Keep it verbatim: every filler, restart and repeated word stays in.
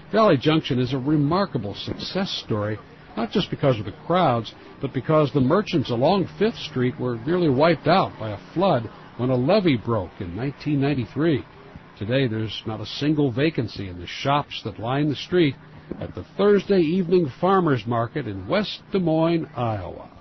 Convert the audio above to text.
Valley Junction is a remarkable success story, not just because of the crowds, but because the merchants along Fifth Street were nearly wiped out by a flood when a levee broke in nineteen ninety-three. Today, there's not a single vacancy in the shops that line the street at the Thursday evening farmers market in West Des Moines, Iowa.